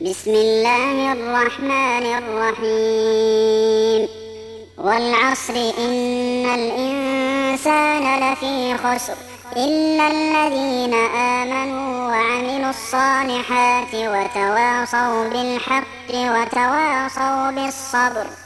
بسم الله الرحمن الرحيم والعصر إن الإنسان لفي خسر إلا الذين آمنوا وعملوا الصالحات وتواصوا بالحق وتواصوا بالصبر.